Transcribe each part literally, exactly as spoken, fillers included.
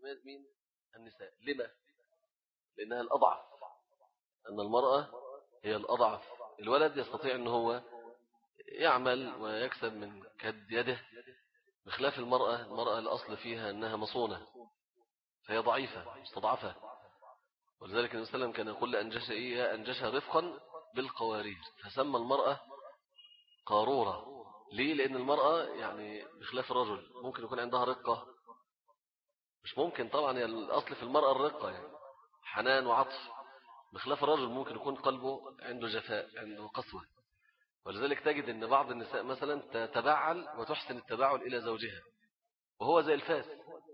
تتميز مين؟ النساء. لما؟ لأنها الأضعف، أن المرأة هي الأضعف. الولد يستطيع أنه هو يعمل ويكسب من كد يده، بخلاف المرأة. المرأة الأصل فيها أنها مصونة، فهي ضعيفة مستضعفة. ولذلك النبي صلى الله عليه وسلم كان يقول لأنجش إيه؟ أنجشها رفقا بالقوارير، فسمى المرأة قارورة. ليه؟ لأن المرأة يعني بخلاف الرجل ممكن يكون عندها رقة، مش ممكن طبعا، هي الأصل في المرأة الرقة يعني حنان وعطف، بخلاف الرجل ممكن يكون قلبه عنده جفاء، عنده قسوة. ولذلك تجد أن بعض النساء مثلا تتبعل وتحسن التبعل إلى زوجها وهو زي الفاس.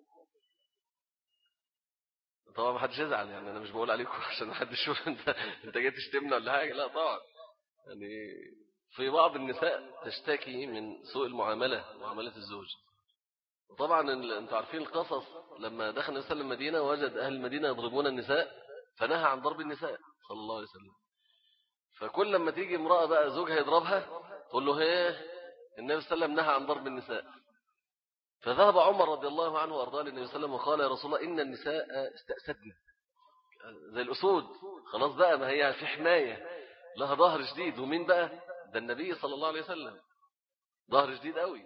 طبعا ما حدش يزعل، يعني أنا مش بقول عليكم عشان ما حدش يشوف أنت أنت جاي تشتمنا ولا حاجة، لا طبعا. يعني في بعض النساء تشتكي من سوء المعاملة، معاملة الزوج. وطبعا أنتم عارفين القصص، لما دخل النبي صلى الله عليه وسلم المدينة وجد أهل المدينة يضربون النساء فنهى عن ضرب النساء صلى الله عليه وسلم. فكل لما تيجي امرأة بقى زوجها يضربها تقول له هيه النبي صلى الله عليه وسلم نهى عن ضرب النساء. فذهب عمر رضي الله عنه وأرضاه للنبي صلى الله عليه وسلم وقال يا رسول الله إن النساء استأسدن زي الأسود، خلاص بقى ما هي في حماية لها ظهر جديد. ومين بقى؟ ده النبي صلى الله عليه وسلم، ظهر جديد قوي.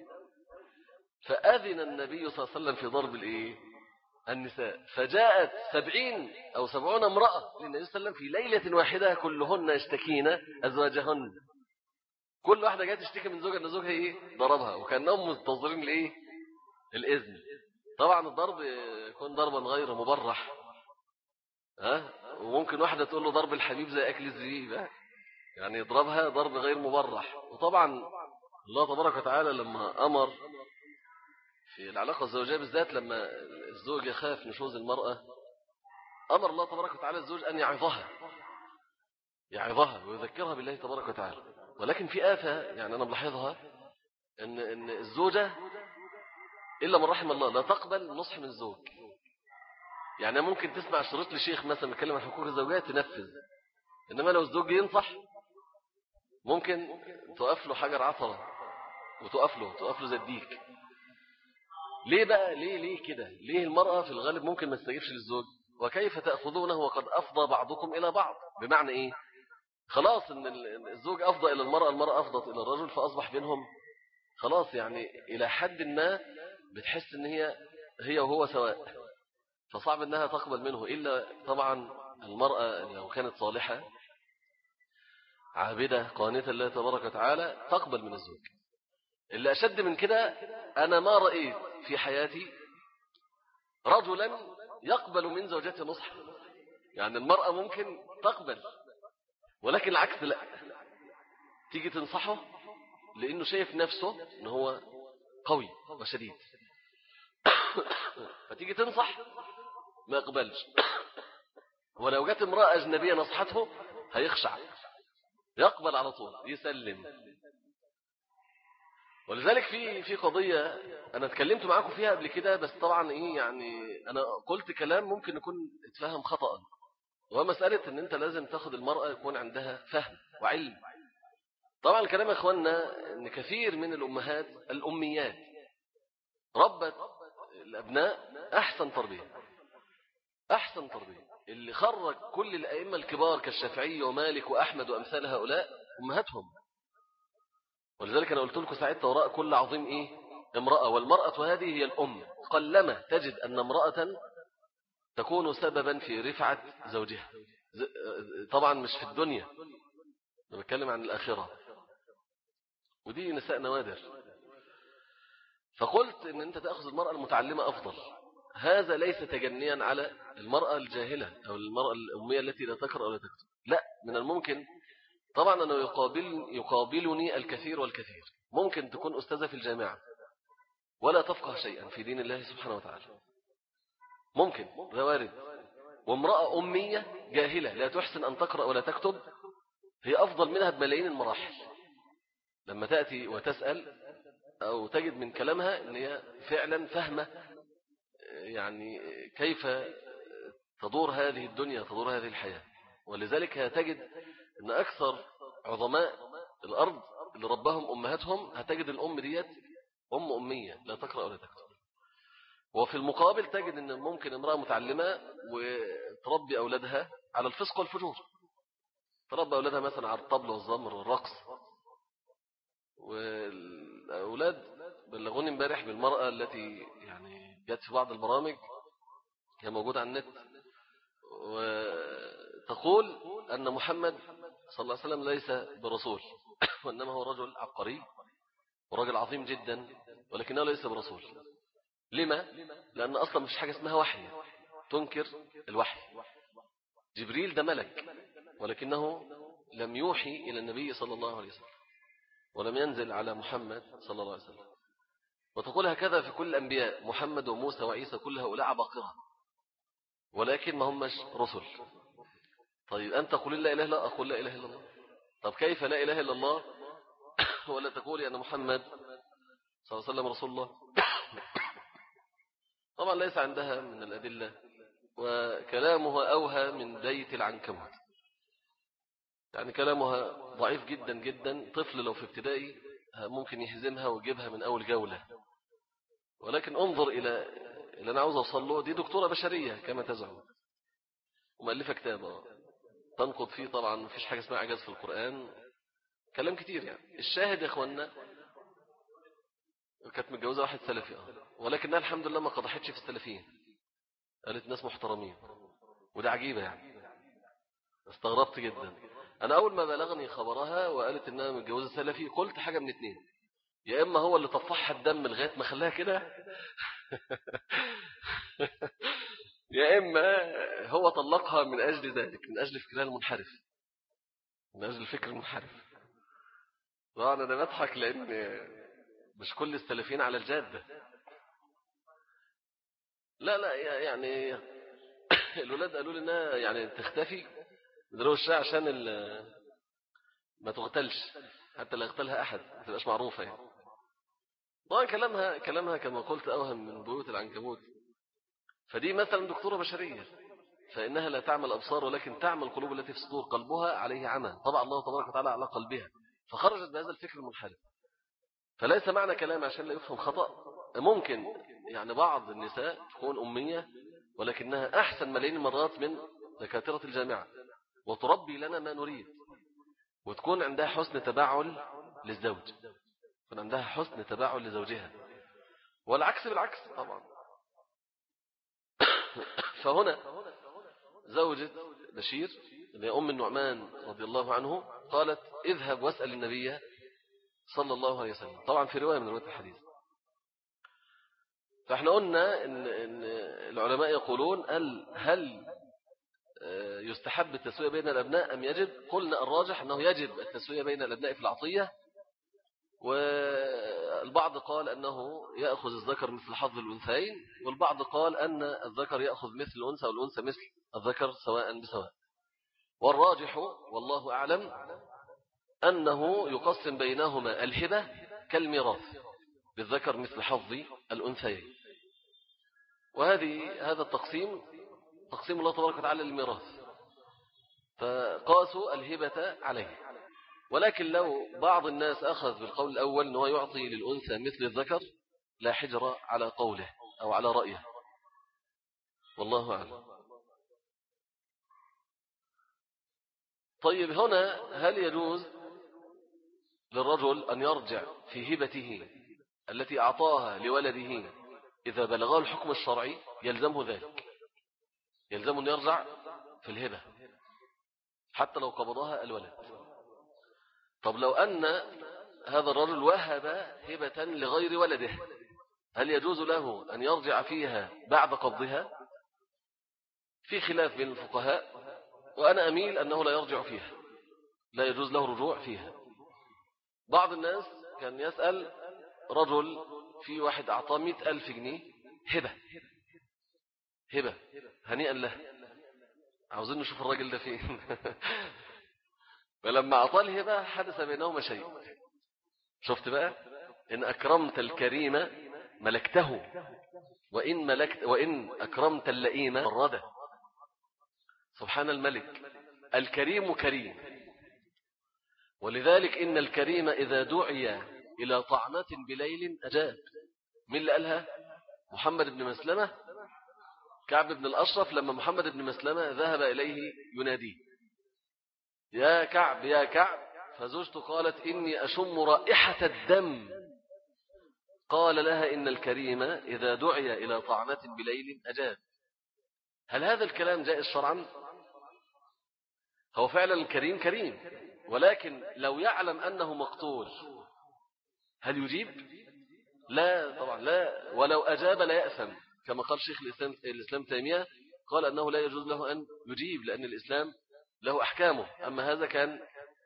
فأذن النبي صلى الله عليه وسلم في ضرب الإيه؟ النساء. فجاءت سبعين أو سبعون امرأة للنبي صلى الله عليه وسلم في ليلة واحدة كلهن يشتكين أزواجهن، كل واحدة جاءت تشتكي من زوجها أن زوجها إيه؟ ضربها، وكأنهم منتظرين الإيه؟ الإذن. طبعا الضرب يكون ضربا غير مبرح، ها؟ وممكن واحدة تقول له ضرب الحبيب زي أكل الزبيب، يعني يضربها ضرب غير مبرح. وطبعا الله تبارك وتعالى لما أمر في العلاقة الزوجية بالذات، لما الزوج يخاف نشوز المرأة، أمر الله تبارك وتعالى الزوج أن يعظها يعظها ويذكرها بالله تبارك وتعالى. ولكن في آفة يعني أنا ملاحظها، إن إن الزوجة إلا من رحم الله لا تقبل نصح من الزوج. يعني ممكن تسمع شريط لشيخ مثلا بيتكلم عن حقوق الزوجية تنفذ، إنما لو الزوج ينصح ممكن تقف له حجر عثرة وتقف له تقف له زي الديك. ليه بقى؟ ليه ليه كده؟ ليه المرأة في الغالب ممكن ما تستجيبش للزوج؟ وكيف تأخذونه وقد أفضى بعضكم إلى بعض؟ بمعنى إيه؟ خلاص إن الزوج أفضى إلى المرأة، المرأة أفضت إلى الرجل، فأصبح بينهم خلاص يعني إلى حد ما بتحس إن هي هي وهو سواء، فصعب إنها تقبل منه. إلا طبعا المرأة لو كانت صالحة عابدة قانتة لله تبارك وتعالى تقبل من الزوج. اللي أشد من كده، أنا ما رأيت في حياتي رجلا يقبل من زوجته نصحا. يعني المرأة ممكن تقبل، ولكن العكس لا، تيجي تنصحه لأنه شايف نفسه أنه هو قوي وشديد فتيجي تنصح ما يقبلش. ولو جت امرأة أجنبية نصحته هيخشع، يقبل على طول، يسلم. ولذلك في في قضية أنا اتكلمت معاكم فيها قبل كده، بس طبعا إيه يعني أنا قلت كلام ممكن يكون اتفهم خطأ، وهو مسألة إن أنت لازم تاخد المرأة يكون عندها فهم وعلم. طبعا الكلام يا إخواننا إن كثير من الأمهات الأميات ربت الأبناء أحسن تربية، أحسن تربية. اللي خرج كل الأئمة الكبار كالشافعي ومالك وأحمد وأمثال هؤلاء أمهاتهم. ولذلك أنا قلت لكم ساعتها وراء كل عظيم إيه؟ امرأة، والمرأة هذه هي الأم. قلما تجد أن امرأة تكون سببا في رفعة زوجها، طبعا مش في الدنيا، أنا بتكلم عن الآخرة، ودي نساء نوادر. فقلت ان انت تأخذ المرأة المتعلمة افضل. هذا ليس تجنيا على المرأة الجاهلة او المرأة الأمية التي لا تقرأ ولا تكتب، لا، من الممكن طبعا انه يقابل يقابلني الكثير والكثير. ممكن تكون أستاذة في الجامعة ولا تفقه شيئا في دين الله سبحانه وتعالى، ممكن، ده وارد. وامرأة أمية جاهلة لا تحسن أن تقرأ ولا تكتب، هي أفضل منها بملايين المراحل. لما تأتي وتسأل أو تجد من كلامها أن هي فعلا فهمة يعني كيف تدور هذه الدنيا، تدور هذه الحياة. ولذلك هتجد أن أكثر عظماء الأرض اللي ربهم أمهاتهم، هتجد الأم ديت أم أمية لا تقرأ ولا تكتب. وفي المقابل تجد أن ممكن امرأة متعلمة وتربي أولادها على الفسق والفجور، تربي أولادها مثلا على الطبل والزمر والرقص. والأولاد بلغوني امبارح بالمرأة التي يعني جت في بعض البرامج، هي موجودة على النت، وتقول أن محمد صلى الله عليه وسلم ليس برسول وإنما هو رجل عبقري ورجل عظيم جدا، ولكنه ليس برسول. لما؟ لأن أصلا مش حاجة اسمها وحي، تنكر الوحي. جبريل ده ملك، ولكنه لم يوحي إلى النبي صلى الله عليه وسلم، ولم ينزل على محمد صلى الله عليه وسلم. وتقول هكذا في كل الأنبياء، محمد وموسى وعيسى كل هؤلاء عباقرة، ولكن ما همش رسل. طيب أنت قل لا إله إلا الله، أقول لا إله إلا الله. طب كيف لا إله إلا الله ولا تقولي أن محمد صلى الله عليه وسلم رسول الله؟ طبعا ليس عندها من الأدلة، وكلامها أوهى من بيت العنكبوت، يعني كلامها ضعيف جدا جدا. طفل لو في ابتدائي ممكن يهزمها ويجيبها من أول جولة. ولكن انظر إلى اللي أنا عاوز أوصل له، دي دكتورة بشرية كما تزعم، ومؤلفة كتابة تنقض فيه. طبعا مفيش حاجة اسمها عجاز في القرآن، كلام كتير. يعني الشاهد يا أخوانا، كانت متجوزة واحد سلفي، ولكنها الحمد لله ما قضحتش في السلفيين، قالت ناس محترمين، وده عجيبة. يعني استغربت جدا. أنا أول ما بلغني خبرها وقالت إنها متجوزة سلفي، قلت حاجة من اتنين: يا إما هو اللي طفحها الدم لغاية ما خلاها كده يا إما هو طلقها من أجل ذلك، من أجل فكرها المنحرف، من أجل الفكر المنحرف. طبعا أنا بضحك لأن مش كل السلفيين على الجادة. لا لا يعني الولاد قالوا لي انها يعني تختفي دروس الشاي عشان ما تغتلش، حتى لا يغتلها أحد، ما تبقاش معروفة. يعني طبعا كلامها كلامها كما قلت أوهم من بيوت العنكبوت. فدي مثلا دكتورة بشرية، فإنها لا تعمل أبصار ولكن تعمل قلوب التي في صدور، قلبها عليه عمى، طبعا الله تبارك وتعالى على قلبها، فخرجت بهذا الفكر المنحرف. فليس معنى كلام عشان لا يفهم خطأ. ممكن يعني بعض النساء تكون أمية ولكنها أحسن ملايين المرات من دكاترة الجامعة، وتربي لنا ما نريد، وتكون عندها حسن تباعل للزوج، يكون عندها حسن تباعل لزوجها، والعكس بالعكس طبعا. فهنا زوجة بشير اللي هي أم النعمان رضي الله عنه قالت: اذهب واسأل النبي صلى الله عليه وسلم، طبعا في رواية من رواية الحديث. فاحنا قلنا إن, إن العلماء يقولون هل يستحب التسوية بين الأبناء أم يجب؟ قلنا الراجح أنه يجب التسوية بين الأبناء في العطية، والبعض قال أنه يأخذ الذكر مثل حظ الأنثيين، والبعض قال أن الذكر يأخذ مثل الأنثى والأنثى مثل الذكر سواء بسواء. والراجح والله أعلم أنه يقسم بينهما الهبة كالميراث، بالذكر مثل حظ الأنثيين. وهذه هذا التقسيم تقسيم الله تبارك وتعالى للميراث، فقاسوا الهبة عليه. ولكن لو بعض الناس أخذ بالقول الأول أنه يعطي للأنثى مثل الذكر، لا حجر على قوله أو على رأيه، والله أعلم. طيب هنا هل يجوز للرجل أن يرجع في هبته التي أعطاها لولده إذا بلغه الحكم الشرعي؟ يلزمه ذلك، يلزمه أن يرجع في الهبة حتى لو قبضها الولد. طب لو أن هذا الرجل وهب هبة لغير ولده، هل يجوز له أن يرجع فيها بعد قبضها؟ في خلاف بين الفقهاء، وأنا أميل أنه لا يرجع فيها، لا يجوز له رجوع فيها. بعض الناس كان يسأل رجل في واحد أعطاه مئة ألف جنيه هبة، هبة هنيئا له، عاوزين نشوف الراجل ده فين فلما أعطاه الهبة حدث بينهما شيء. شفت بقى؟ إن أكرمت الكريم ملكته، وإن, ملكت وإن أكرمت اللئيم الردى. سبحان الملك، الكريم كريم. ولذلك إن الكريم إذا دعي إلى طعمة بليل أجاب. من اللي قالها؟ محمد بن مسلمة كعب بن الأشرف لما محمد بن مسلمة ذهب إليه يناديه يا كعب يا كعب، فزوجته قالت إني أشم رائحة الدم. قال لها إن الكريم إذا دعي إلى طعنة بليل أجاب. هل هذا الكلام جائز شرعا؟ هو فعلا الكريم كريم، ولكن لو يعلم أنه مقتول هل يجيب؟ لا طبعا لا، ولو أجاب لا يأثم، كما قال شيخ الإسلام, الإسلام تيمية قال أنه لا يجوز له أن يجيب لأن الإسلام له أحكامه، أما هذا كان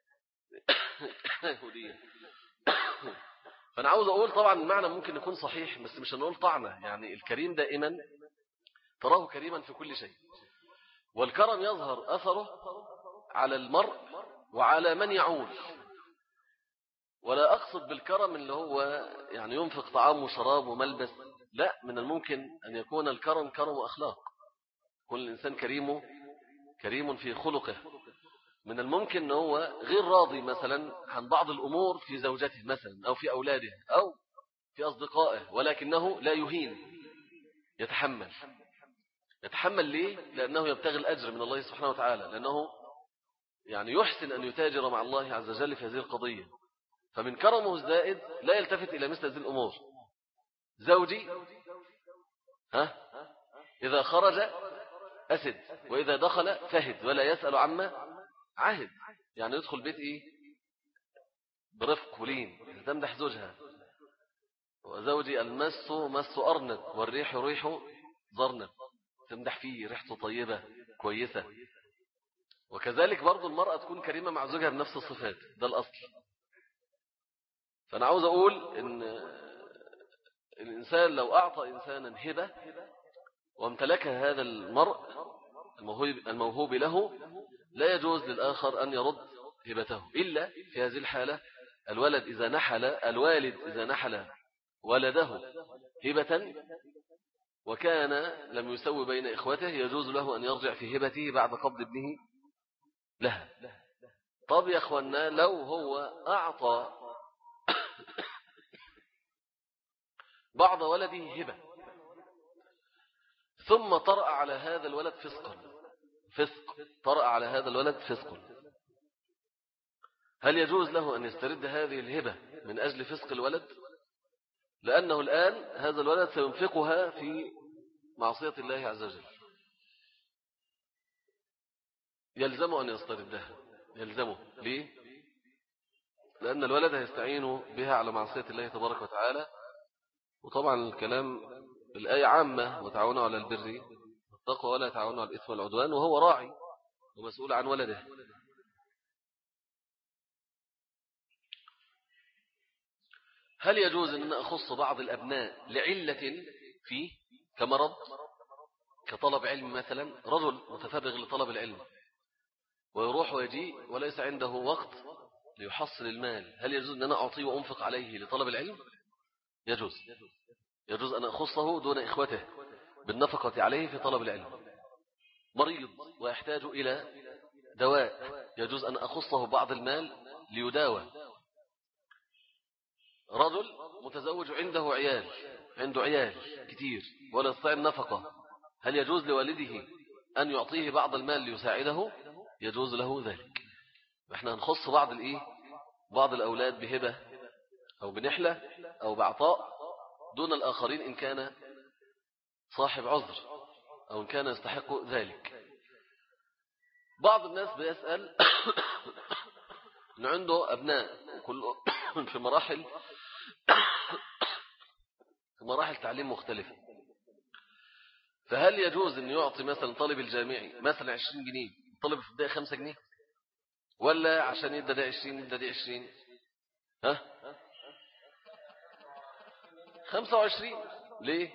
يهوديا. فأنا عاوز أقول طبعا المعنى ممكن يكون صحيح بس مش هنقول طعنة، يعني الكريم دائما تراه كريما في كل شيء، والكرم يظهر أثره على المرء وعلى من يعول. ولا أقصد بالكرم اللي هو يعني ينفق طعام وشراب وملبس، لا، من الممكن أن يكون الكرم كرم أخلاق، كل إنسان كريم كريم في خلقه. من الممكن أنه هو غير راضي مثلا عن بعض الأمور في زوجته مثلا أو في أولاده أو في أصدقائه، ولكنه لا يهين، يتحمل. يتحمل ليه؟ لأنه يبتغي الأجر من الله سبحانه وتعالى، لأنه يعني يحسن أن يتاجر مع الله عز وجل في هذه القضية. فمن كرمه الزائد لا يلتفت إلى مثل هذه الأمور. زوجي ها إذا خرج أسد وإذا دخل فهد ولا يسأل عما عهد، يعني يدخل بيت إيه برفق ولين، تمدح زوجها. وزوجي المس مس أرنب والريح ريح ضرنب، تمدح فيه ريحته طيبة كويسة. وكذلك برضو المرأة تكون كريمة مع زوجها بنفس الصفات، ده الأصل. فأنا عاوز أقول إن الإنسان لو أعطى إنسانا هبة وامتلكها هذا المرء الموهوب له لا يجوز للآخر أن يرد هبته، إلا في هذه الحالة الولد إذا نحل الوالد إذا نحل ولده هبة وكان لم يسوي بين إخوته يجوز له أن يرجع في هبته بعد قبض ابنه لها. طب يا أخوانا لو هو أعطى بعض ولده هبة ثم طرأ على هذا الولد فسقا فسق طرأ على هذا الولد فسق، هل يجوز له أن يسترد هذه الهبة من أجل فسق الولد؟ لأنه الآن هذا الولد سينفقها في معصية الله عز وجل، يلزمه أن يستردها، يلزمه. ليه؟ لأن الولد هيستعين بها على معصية الله تبارك وتعالى. وطبعا الكلام الآية عامة وتعاونوا على البر والتقوى ولا تعاونوا على الإثم والعدوان، وهو راعي ومسؤول عن ولده. هل يجوز أن أخص بعض الأبناء لعلة فيه كمرض كطلب علم مثلا؟ رجل متفرغ لطلب العلم ويروح ويجيء وليس عنده وقت ليحصل المال، هل يجوز أن أنا أعطيه وأنفق عليه لطلب العلم؟ يجوز يجوز أن أخصه دون إخوته بالنفقة عليه في طلب العلم. مريض ويحتاج إلى دواء يجوز أن أخصه بعض المال ليداوى. رجل متزوج عنده عيال عنده عيال كتير ولا يستطيع النفقة، هل يجوز لوالده أن يعطيه بعض المال ليساعده؟ يجوز له ذلك. احنا هنخص بعض الإيه بعض الأولاد بهبة أو بنحلة أو بعطاء دون الآخرين إن كان صاحب عذر أو إن كان يستحق ذلك. بعض الناس بيسأل إن عنده أبناء كل في مراحل في مراحل تعليم مختلفة، فهل يجوز أن يعطي مثلا طالب الجامعي مثلا عشرين جنيه، طالب في البداية خمسة جنيه، ولا عشان يدى ده عشرين يدى دي عشرين؟ ها خمسة وعشرين ليه؟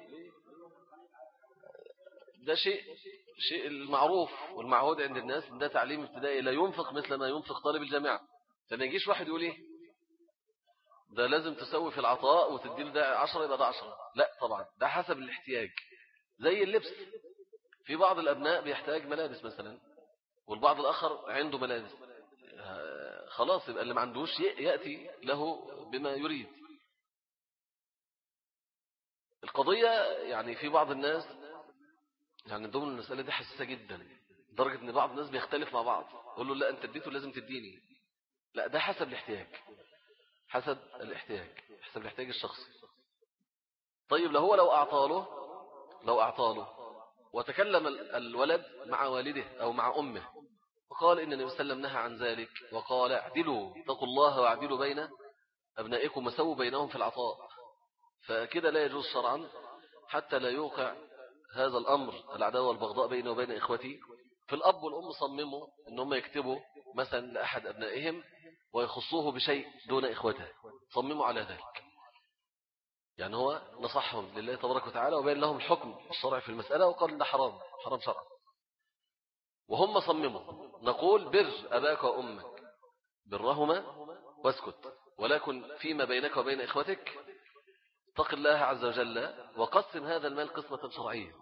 ده شيء شيء المعروف والمعهود عند الناس، ده تعليم ابتدائي لا ينفق مثل ما ينفق طالب الجامعة. فما يجيش واحد يقول ايه ده لازم تسوي في العطاء وتديله ده عشرة يبقى ده عشرة، لا طبعا ده حسب الاحتياج. زي اللبس، في بعض الأبناء بيحتاج ملابس مثلا والبعض الآخر عنده ملابس، خلاص يبقى اللي ما عندوش يأتي له بما يريد. القضية يعني في بعض الناس يعني ضمن المسألة دي حساسة جدا، لدرجة ان بعض الناس بيختلف مع بعض، يقول له لا انت اديته لازم تديني. لا، ده حسب الاحتياج، حسب الاحتياج حسب الاحتياج الشخصي. طيب لو هو لو أعطاله لو أعطاله وتكلم الولد مع والده أو مع أمه وقال إن النبي صلى الله عليه وسلم نهى عن ذلك وقال اعدلوا اتقوا الله واعدلوا بين أبنائكم وسووا بينهم في العطاء، فكده لا يجوز شرعا حتى لا يوقع هذا الأمر العداوة والبغضاء بينه وبين إخوتي. في الأب والأم صمموا أن هم يكتبوا مثلا لأحد أبنائهم ويخصوه بشيء دون إخوته، صمموا على ذلك. يعني هو نصحهم لله تبارك وتعالى وبين لهم الحكم الشرعي في المسألة وقال ده حرام حرام شرعا، وهم صمموا. نقول بر أباك وأمك برهما واسكت، ولكن فيما بينك وبين إخوتك اتق الله عز وجل وقسم هذا المال قسمة شرعية،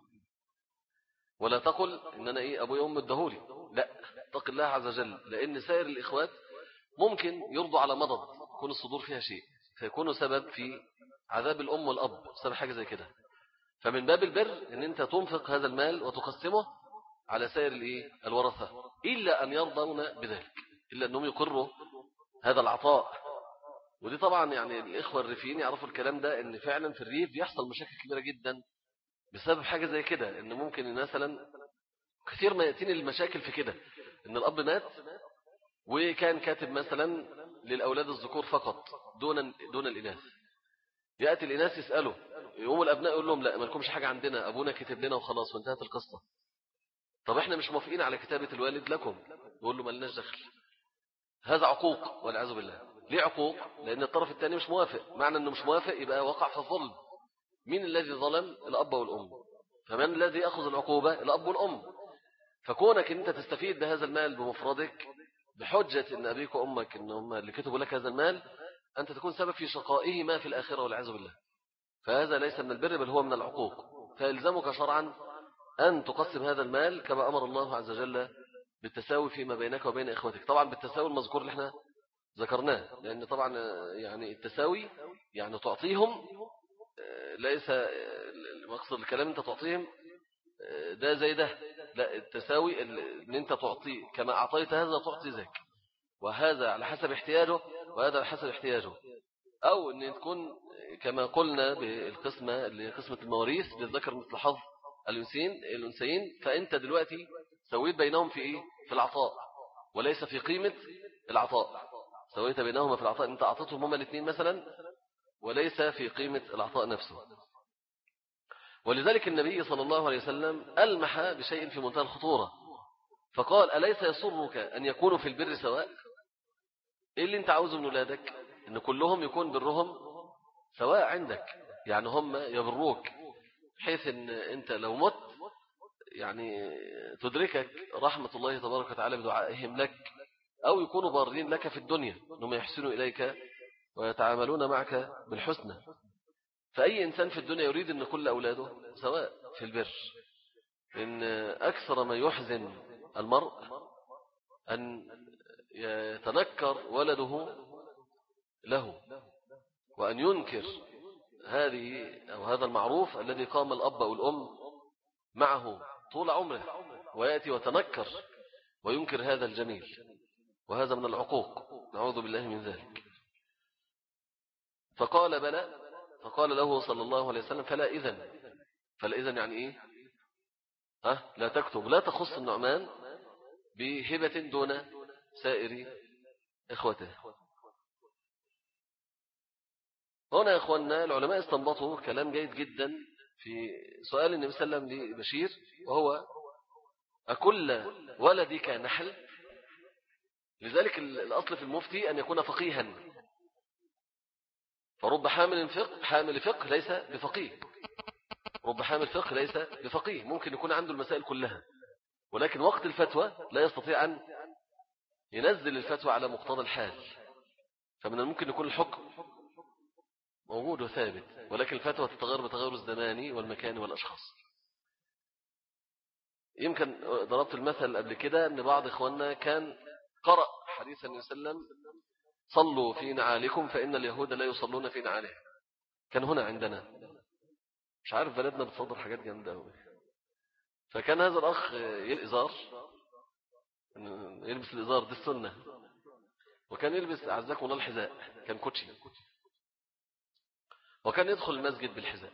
ولا تقل إن أنا إيه أبوي وأمي ادهولي، لا، اتق الله عز وجل، لأن سائر الإخوات ممكن يرضوا على مضض يكون الصدور فيها شيء فيكونوا سبب في عذاب الأم والأب بسبب حاجة زي كده. فمن باب البر ان انت تنفق هذا المال وتقسمه على سائر الايه الورثة، إلا أن يرضون بذلك، إلا أنهم يقروا هذا العطاء. ودي طبعا يعني الإخوة الريفيين يعرفوا الكلام ده، ان فعلا في الريف بيحصل مشاكل كبيرة جدا بسبب حاجة زي كده، ان ممكن مثلا كثير ما يأتيني المشاكل في كده، ان الأب مات وكان كاتب مثلا للأولاد الذكور فقط دون دون الإناث. يأتي الإناث يسألوا، يقوم الأبناء يقول لهم لا ما لكمش حاجة عندنا، أبونا كتب لنا وخلاص وانتهت القصة. طب احنا مش موافقين على كتابة الوالد لكم، يقول له ما لناش دخل. هذا عقوق والعياذ بالله. ليه عقوق؟ لأن الطرف الثاني مش موافق، معنى أنه مش موافق يبقى وقع في الظلم. مين الذي ظلم؟ الأب والأم. فمن الذي يأخذ العقوبة؟ الأب والأم. فكونك أنت تستفيد بهذا المال بمفردك بحجة أن أبيك وأمك أن هم اللي كتبوا لك هذا المال، أنت تكون سبب في شقائهما في الآخرة والعياذ بالله. فهذا ليس من البر بل هو من العقوق. فيلزمك شرعا أن تقسم هذا المال كما أمر الله عز وجل بالتساوي فيما بينك وبين إخوتك، طبعا بالتساوي المذكور اللي احنا ذكرناه، لأن طبعا يعني التساوي يعني تعطيهم ليس مقصد الكلام أنت تعطيهم ده زي ده، لا، التساوي أن أنت تعطي كما أعطيت هذا تعطي ذاك، وهذا على حسب احتياجه وهذا على حسب احتياجه. أو أن تكون كما قلنا بالقسمة اللي هي قسمة المواريث للذكر مثل حظ الأنثيين الأنثيين، فأنت دلوقتي سويت بينهم في إيه؟ في العطاء وليس في قيمة العطاء. سويت بينهما في العطاء، أنت أعطيتهم هما الاثنين مثلا وليس في قيمة العطاء نفسه. ولذلك النبي صلى الله عليه وسلم ألمح بشيء في منتهى الخطورة فقال أليس يسرك أن يكونوا في البر سواء؟ إيه اللي أنت عاوزه من ولادك؟ أن كلهم يكون برهم سواء عندك، يعني هم يبروك حيث أن أنت لو مت يعني تدركك رحمة الله تبارك وتعالى بدعائهم لك، أو يكونوا بارين لك في الدنيا أنهم يحسنوا إليك ويتعاملون معك بالحسنى. فأي إنسان في الدنيا يريد أن كل أولاده سواء في البر. إن أكثر ما يحزن المرء أن يتنكر ولده له وأن ينكر هذه أو هذا المعروف الذي قام الأب أو الأم معه طول عمره، ويأتي وتنكر وينكر هذا الجميل، وهذا من العقوق، نعوذ بالله من ذلك. فقال بلى، فقال له صلى الله عليه وسلم فلا إذن. فلا إذن يعني إيه؟ ها؟ لا تكتب، لا تخص النعمان بهبة دون سائر إخوته. هنا يا أخواننا العلماء استنبطوا كلام جيد جدا في سؤال النبي صلى الله عليه وسلم لبشير، وهو أكل ولدك نحل؟ لذلك الأصل في المفتي أن يكون فقيها، فرب حامل فقه حامل فقه ليس بفقيه، رب حامل فقه ليس بفقيه، ممكن يكون عنده المسائل كلها ولكن وقت الفتوى لا يستطيع أن ينزل الفتوى على مقتضى الحال. فمن الممكن يكون الحكم موجود وثابت ولكن الفتوى تتغير بتغير الزمان والمكان والأشخاص. يمكن ضربت المثل قبل كده أن بعض إخواننا كان قرأ حديث النبي صلى الله عليه وسلم صلوا في نعالكم فإن اليهود لا يصلون في نعالهم، كان هنا عندنا مش عارف بلدنا بتصدر حاجات جامدة أوي. فكان هذا الأخ يلإزار، يلبس الإزار دي السنة، وكان يلبس أعزكم الله الحذاء، كان كوتشي، وكان يدخل المسجد بالحذاء.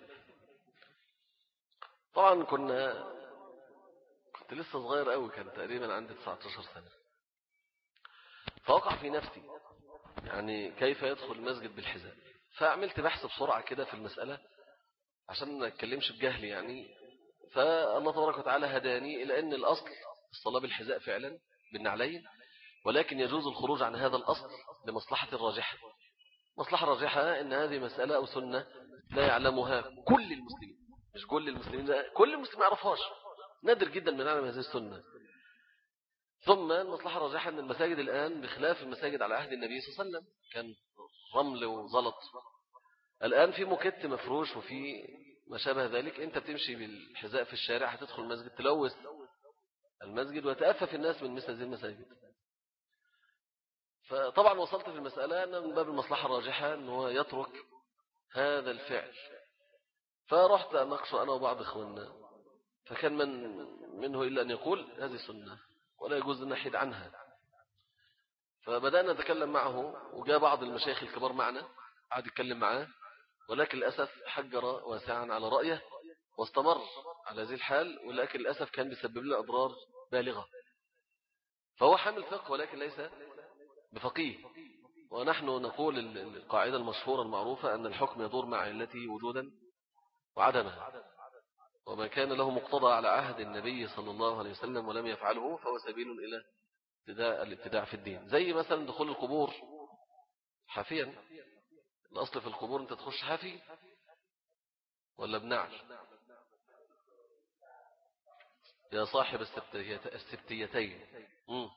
طبعا كنا كنت لسه صغير قوي، كان تقريبا عندي تسعة عشر سنة. فوقع في نفسي يعني كيف يدخل المسجد بالحذاء. فعملت بحث بسرعة كده في المسألة عشان ما اتكلمش بجهل يعني. فالله تبارك وتعالى هداني إلى أن الأصل الصلاة بالحذاء فعلا بالنعلين، ولكن يجوز الخروج عن هذا الأصل لمصلحة الراجحة. مصلحة الراجحة أن هذه مسألة أو سنة لا يعلمها كل المسلمين، مش كل المسلمين، لا كل المسلمين ما يعرفهاش، نادر جدا من يعلم هذه السنة. ثم المصلحة الراجحة أن المساجد الآن بخلاف المساجد على عهد النبي صلى الله عليه وسلم كان رمل وزلط، الآن في موكيت مفروش وفي ما شابه ذلك. أنت بتمشي بالحذاء في الشارع هتدخل المسجد تلوث المسجد وتأفف الناس من مثل هذه المساجد. فطبعا وصلت في المسألة أن من باب المصلحة الراجحة أنه يترك هذا الفعل. فرحت أناقش أنا وبعض إخواننا، فكان من منه إلا أن يقول هذه سنة ولا يجوز أن نحيد عنها. فبدأنا نتكلم معه، وجاء بعض المشايخ الكبار معنا قعد يتكلم معاه، ولكن للأسف حجر واسعا على رأيه واستمر على هذه الحال، ولكن للأسف كان بيسبب له أضرار بالغة. فهو حامل فقه ولكن ليس بفقيه. ونحن نقول القاعدة المشهورة المعروفة أن الحكم يدور مع علته وجودا وعدما، وما كان له مقتضى على عهد النبي صلى الله عليه وسلم ولم يفعله فهو سبيل إلى ابتداء الابتداع في الدين. زي مثلا دخول القبور حافيا، الأصل في القبور أنت تخش حافي ولا بنعل؟ يا صاحب السبتيتين، مم.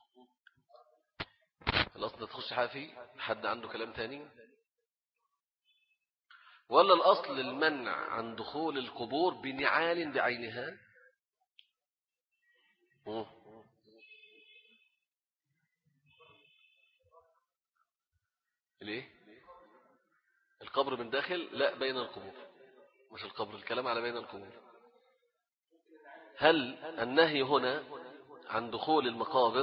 الأصل تخش حافي، حد عنده كلام تاني؟ ولا الأصل المنع عن دخول القبور بنعال بعينها؟ مم. ليه؟ القبر من داخل؟ لا، بين القبور، مش القبر، الكلام على بين القبور. هل النهي هنا عن دخول المقابر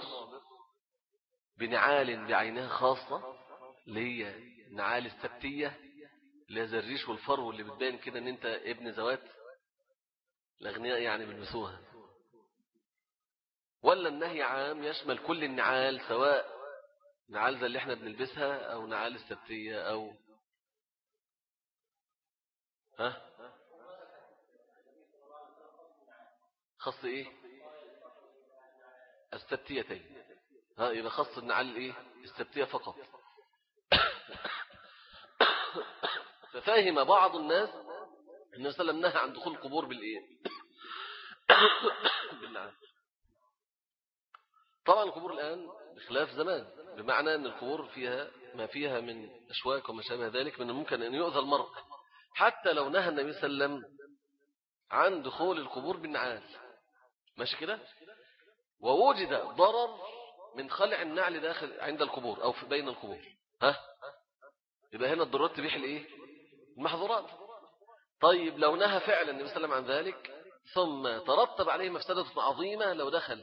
بنعال بعينها خاصة اللي هي نعال السبتية اللي هي زي الريش والفرو اللي بتبين كده ان انت ابن زوات الاغنياء يعني بيلبسوها، ولا النهي عام يشمل كل النعال سواء نعال زي اللي احنا بنلبسها او نعال السبتية او ها خاص ايه السبتيتين؟ ها يبقى خاص النعال الايه السبتية فقط. ففاهم بعض الناس النبي صلى الله عليه وسلم نهى عن دخول القبور بالايه بالنعال. طبعا القبور الآن بخلاف زمان، بمعنى أن القبور فيها ما فيها من أشواك وما شابه ذلك من الممكن أن يؤذى المرء، حتى لو نهى النبي صلى الله عليه وسلم عن دخول القبور بالنعال، ماشي كده، ووجد ضرر من خلع النعل داخل عند القبور أو في بين القبور، ها يبقى هنا الضرورات تبيح الإيه المحظورات. طيب لو نهى فعلا النبي صلى الله عليه وسلم عن ذلك ثم ترتب عليه مفسدة عظيمة لو دخل،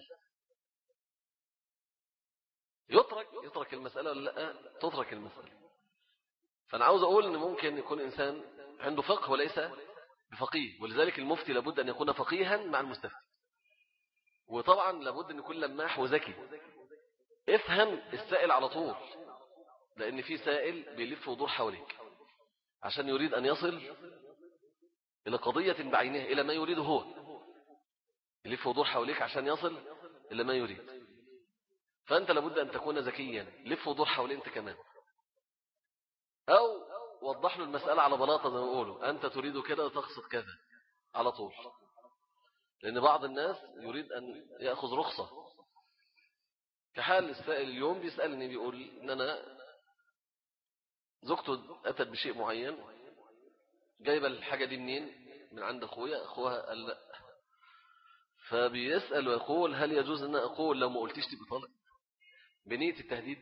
يترك يترك المسألة ولا لا؟ تترك المسألة. فأنا عاوز أقول أن ممكن يكون إنسان عنده فقه وليس بفقيه، ولذلك المفتي لابد أن يكون فقيها مع المستفتي، وطبعا لابد أن يكون لماح وذكي. افهم السائل على طول، لأن في سائل بيلف ويدور حواليك عشان يريد أن يصل إلى قضية بعينها، إلى ما يريده هو، يلف ويدور حواليك عشان يصل إلى ما يريد. فأنت لابد أن تكون ذكيا، لف ودور حوالين أنت كمان، أو وضح له المسألة على بلاطة زي ما يقولوا، أنت تريد كده وتقصد كذا على طول. لأن بعض الناس يريد أن يأخذ رخصة، كحال السائل اليوم بيسألني بيقول إن أنا زوجته أتت بشيء معين، جايبة الحاجة دي منين؟ من عند أخويا. أخوها قال لا، فبيسأل ويقول هل يجوز أن أقول لو ما قلتيش تبقى طالق بنية التهديد؟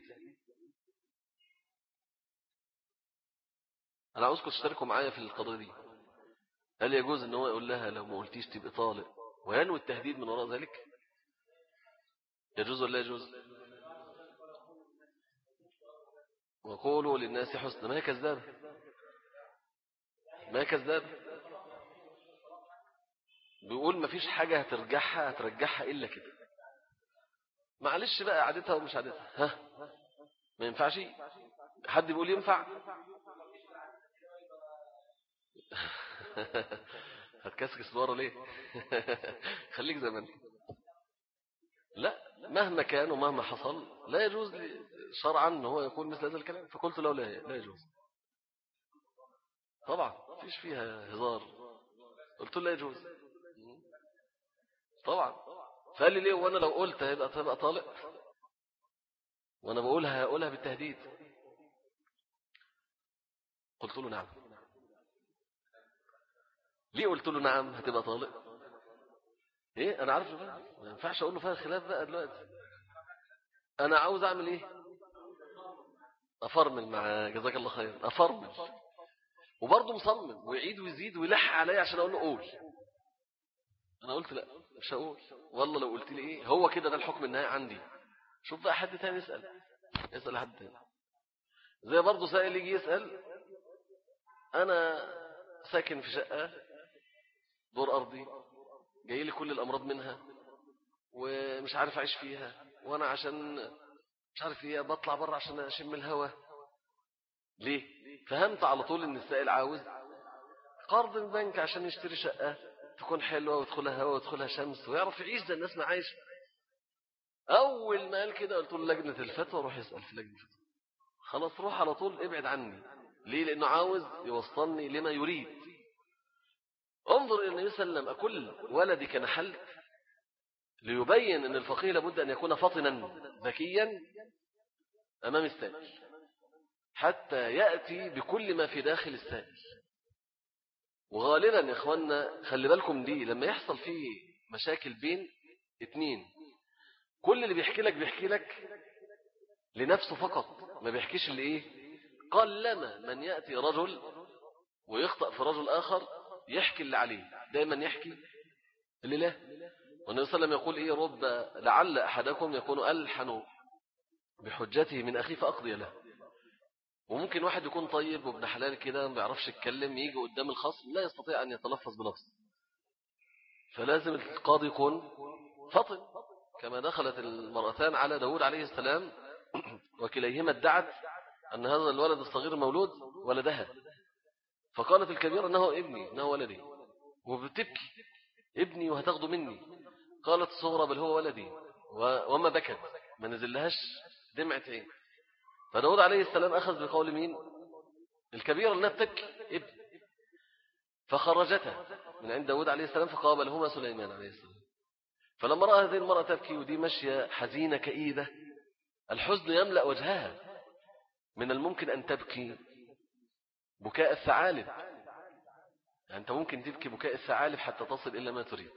أنا عاوزكم تشتركوا معايا في القضية دي. هل يجوز ان هو يقول لها لو ما قلتيش تبقى طالق وينوي التهديد من وراء ذلك؟ يجوز ولا لا يجوز؟ وقولوا للناس حسنا، ما هي كذابة، ما هي كذابة. بيقول ما فيش حاجة هترجعها هترجعها إلا كده. معلش بقى عادتها ومش عادتها، ها ما ينفعش. حد بيقول ينفع؟ هتكسكس ورا ليه؟ خليك زي ما انت. لا، مهما كان ومهما حصل لا يجوز شرعا ان هو يقول مثل هذا الكلام. فقلت له لا لا يجوز طبعا، فيش فيها هزار. قلت له لا يجوز طبعا. فقال لي ليه؟ وانا لو قلت هيبقى تبقى طالق، وانا بقولها هقولها بالتهديد. قلت له نعم. ليه قلت له نعم؟ هتبقى طالق ايه؟ انا عارف بقى ما ينفعش اقول له فيها خلاف بقى دلوقتي. انا عاوز اعمل ايه؟ افرمل مع جزاك الله خير، افرمل وبرضه مصمم ويعيد ويزيد ويلح عليا عشان اقول له قول. انا قلت لا مش هقول. والله لو قلت لي ايه هو كده ده الحكم النهائي عندي. شوف بقى حد تاني يسأل، يسأل حد تاني. زي برضه سائل يجي يسأل، انا ساكن في شقة دور ارضي جاي لي كل الامراض منها ومش عارف اعيش فيها، وانا عشان مش عارف ايه بطلع بره عشان اشم الهواء. ليه؟ فهمت على طول ان السائل عاوز قرض من البنك عشان يشتري شقة تكون حلوة ويدخلها هواء ويدخلها شمس ويعرف يعيش زي الناس ما عايشه. اول ما قال كده قلت له لجنة الفتوى روح يسأل في لجنة الفتوى. خلاص روح على طول ابعد عني. ليه؟ لانه عاوز يوصلني لما يريد. انظر الى النبي صلى الله عليه وسلم، اكل ولدي كنحل ليبين ان الفقيه لابد ان يكون فطنا ذكيا امام السائل حتى يأتي بكل ما في داخل السائل. وغالبا يا اخوانا خلي بالكم دي لما يحصل فيه مشاكل بين اتنين، كل اللي بيحكي لك بيحكي لك لنفسه فقط، ما بيحكيش اللي ايه. قلما من يأتي رجل ويخطأ في رجل آخر يحكي اللي عليه، دايما يحكي اللي لا. والنبي صلى الله عليه وسلم يقول ايه رب لعل أحدكم يكون ألحن بحجته من أخيه فأقضي له. وممكن واحد يكون طيب وابن حلال كده ما بيعرفش يتكلم، يجي قدام الخصم لا يستطيع أن يتلفظ بنفسه، فلازم القاضي يكون فطن. كما دخلت المرأتان على داود عليه السلام وكليهما ادعت أن هذا الولد الصغير مولود ولدها، فقالت الكبيرة أنه ابني أنه ولدي وبتبكي ابني وهتاخده مني. قالت الصغرى بل هو ولدي وما بكت ما نزلهاش دمعة عين. فداود عليه السلام أخذ بقول مين؟ الكبيرة أنها بتبكي ابن، فخرجتها من عند داود عليه السلام فقابلهما سليمان عليه السلام. فلما رأى هذه المرأة تبكي ودي ماشية حزينة كئيبة الحزن يملأ وجهها، من الممكن أن تبكي بكاء الثعالب، يعني أنت ممكن تبكي بكاء الثعالب حتى تصل إلى ما تريد.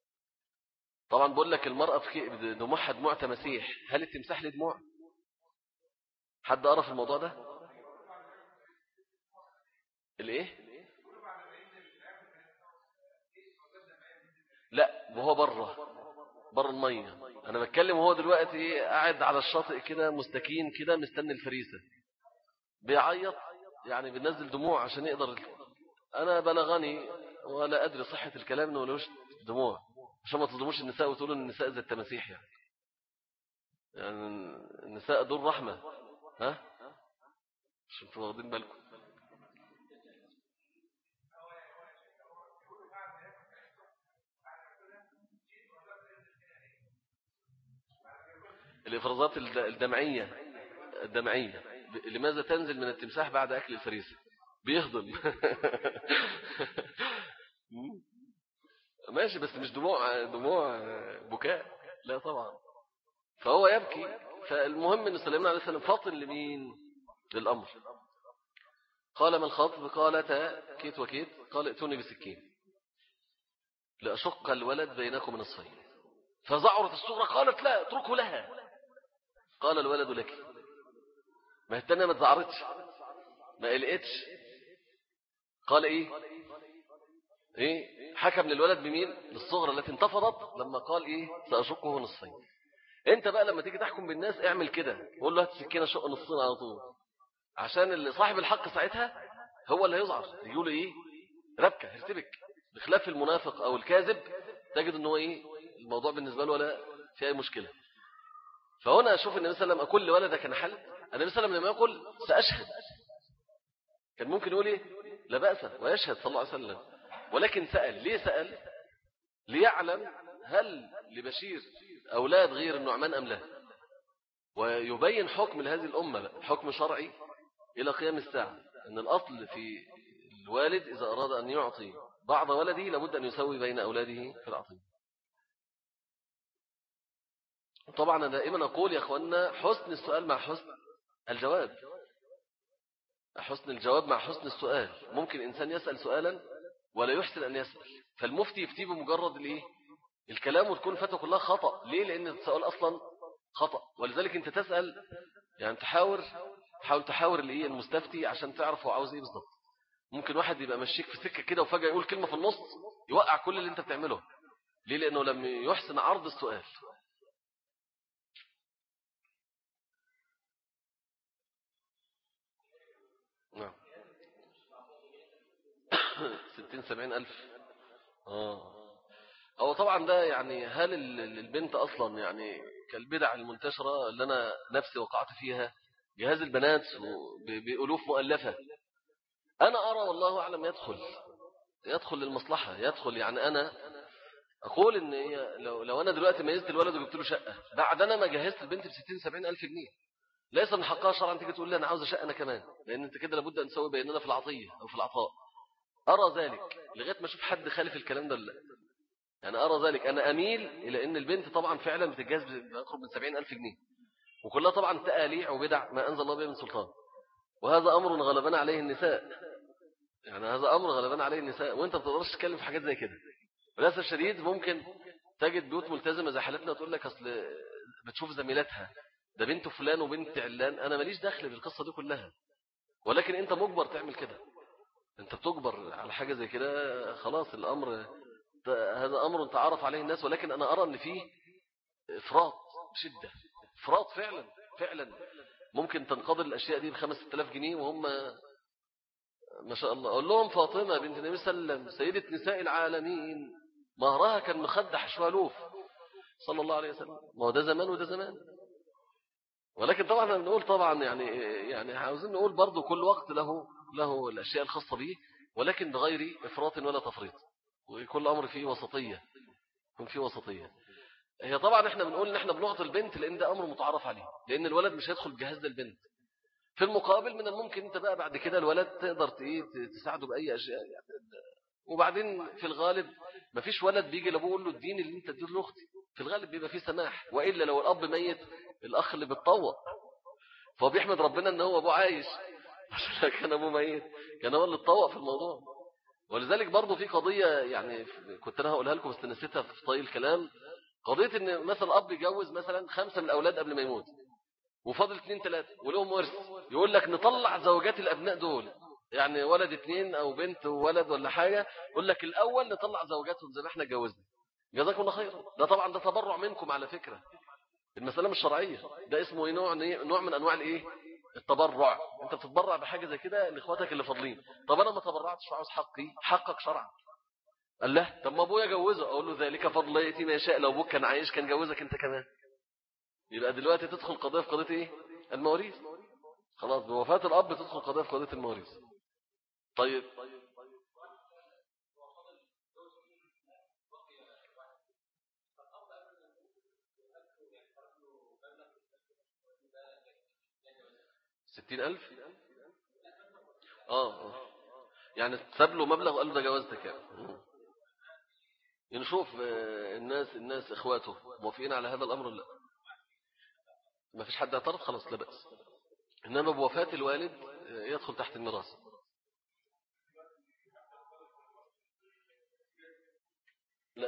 طبعا بقول لك المرأة دموعها دموع تماسيح، هل التمساح له دموع؟ حد قرأ في الموضوع ده؟ الايه؟ لا وهو بره بره المية. انا بتكلم وهو دلوقتي قاعد على الشاطئ كده مستكين كده مستني الفريسة بيعيط، يعني بينزل دموع عشان يقدر. انا بلغني ولا ادري صحة الكلام انه ملوش دموع عشان ما تظلموش النساء وتقولوا ان النساء زي التماسيح. يعني يعني النساء دول رحمة، ها مش انتوا واخدين بالكم. الإفرازات الدمعية الدمعية لماذا تنزل من التمساح بعد أكل الفريسة؟ بيهضم. ماشي بس مش دموع دموع بكاء، لا طبعا. فهو يبكي. فالمهم أن سليمان عليه السلام فاطن لمين؟ للأمر. قال ما الخطب؟ قالتا كيت وكيت. قال ائتوني بسكين لأشق الولد بينكم نصفين. فزعرت الصغرى قالت لا اتركه لها. قال الولد لك. ما التانية ما تزعرتش ما قلقتش. قال ايه؟ إيه حكم للولد بمين؟ للصغرى التي انتفضت لما قال إيه سأشقه نصفين. أنت بقى لما تيجي تحكم بالناس اعمل كده، قول له هات السكينة شق نصين على طول، عشان اللي صاحب الحق ساعتها هو اللي هيزعر، يقول إيه ربكة هرتبك. بخلاف المنافق أو الكاذب تجد أنه إيه الموضوع بالنسبة له ولا في أي مشكلة. فهنا أشوف النبي صلى الله عليه وسلم أقول لولدك نحل، النبي صلى الله عليه وسلم لما يقول سأشهد كان ممكن يقول إيه لا بأس ويشهد صلى الله عليه وسلم، ولكن سأل. ليه سأل؟ ليعلم هل لبشير أولاد غير النعمان أم لا، ويبين حكم لهذه الأمة حكم شرعي إلى قيام الساعة، أن الأصل في الوالد إذا أراد أن يعطي بعض ولده لابد أن يسوي بين أولاده في العطية. طبعا أنا دائما أقول يا أخوانا حسن السؤال مع حسن الجواب، حسن الجواب مع حسن السؤال. ممكن إنسان يسأل سؤالا ولا يحسن أن يسأل، فالمفتي يفتي بمجرد الإيه الكلام وتكون فتوى كلها خطأ. ليه؟ لأن السؤال أصلا خطأ، ولذلك أنت تسأل يعني تحاور حاول تحاور الإيه المستفتي عشان تعرف هو عاوز إيه بالضبط. ممكن واحد يبقى مشيك في سكة كده وفجأة يقول كلمة في النص يوقع كل اللي أنت بتعمله. ليه؟ لأنه لم يحسن عرض السؤال. نعم. ستين سبعين ألف. آه هو طبعا ده يعني هل البنت أصلا يعني كالبدع المنتشرة اللي أنا نفسي وقعت فيها جهاز البنات بألوف مؤلفة. أنا أرى والله أعلم يدخل يدخل للمصلحة، يدخل يعني أنا أقول إن لو, لو أنا دلوقتي ميزت الولد وجبت له شقة بعد أنا ما جهزت البنت بستين سبعين ألف جنيه، ليس من حقها شرعا تيجي تقول لي أنا عاوز شقة أنا كمان، لأن أنت كده لابد أن نسوي بيننا في العطية أو في العطاء. أرى ذلك لغاية ما أشوف حد خالف الكلام ده. لا يعني أرى ذلك أنا أميل إلى أن البنت طبعا فعلا بتتجهز بأقرب من سبعين ألف جنيه، وكلها طبعا تآليع وبدع ما أنزل الله به من سلطان، وهذا أمر غلبنا عليه النساء. يعني هذا أمر غلبنا عليه النساء، وأنت ما بتقدرش تتكلم في حاجات زي كده. وللأسف الشديد ممكن تجد بيوت ملتزمة زي حالتنا تقول لك أصل بتشوف زميلاتها ده بنت فلان وبنت علان، أنا ماليش دخل بالقصة دي كلها، ولكن أنت مجبر تعمل كده، أنت بتجبر على حاجة زي كده. خلاص الأمر هذا أمر تعرف عليه الناس، ولكن أنا أرى أن فيه إفراط بشدة، إفراط فعلا فعلا. ممكن تنقضي الأشياء دي بخمس ست آلاف جنيه وهم ما شاء الله. أقول لهم فاطمة بنت النبي صلى الله عليه وسلم سيدة نساء العالمين مهرها كان مخدح شوالوف صلى الله عليه وسلم. ما هو ده زمان وده زمان، ولكن طبعا نقول طبعا يعني يعني عاوزين نقول برضو كل وقت له له الأشياء الخاصة به، ولكن بغير إفراط ولا تفريط، وكل أمر فيه وسطية، يكون فيه وسطية. هي طبعا احنا بنقول ان احنا بنعطي البنت لان ده امر متعارف عليه، لان الولد مش هيدخل بجهاز ده البنت. في المقابل من الممكن انت بقى بعد كده الولد تقدر تساعده باي اشياء يعني. وبعدين في الغالب مفيش ولد بيجي لابوه يقول له الدين اللي انت تديه لاختي، في الغالب بيبقى فيه سماح، والا لو الاب ميت الاخ اللي بيتطوق فهو بيحمد ربنا ان هو ابوه عايش، عشان كان ابوه ميت كان هو اللي اتطوق في الموضوع. ولذلك برضه في قضيه يعني كنت انا هقولها لكم بس نسيتها في طي الكلام، قضية ان مثلا اب يجوز مثلا خمسة من الاولاد قبل ما يموت وفاضل اثنين ثلاثة ولهم ورث، يقول لك نطلع زوجات الابناء دول، يعني ولد اثنين او بنت وولد ولا حاجة، يقول لك الاول نطلع زوجاتهم زي ما احنا اتجوزنا. جزاكم الله خيرا. ده طبعا ده تبرع منكم على فكرة، المسألة مش شرعية، ده اسمه نوع نوع من انواع الايه التبرع. انت بتتبرع بحاجة زي كده لاخواتك اللي فاضلين. طب انا ما تبرعتش وعاوز حقي، حقك شرعا. قال له طب ما ابويا جوزه، اقول له ذلك فضل ياتي ما يشاء، لو ابوك كان عايش كان جوزك انت كمان. يبقى دلوقتي تدخل قضيه في قضيه ايه المواريث، خلاص بوفاه الاب تدخل قضيه في قضيه المواريث. طيب ستين ألف اه اه يعني ساب له مبلغ وقال له ده جوازتك يعني. نشوف الناس الناس اخواته موافقين على هذا الامر ولا لا. ما فيش حد اعترض خلاص لا بأس، انما بوفاه الوالد يدخل تحت الميراث. لا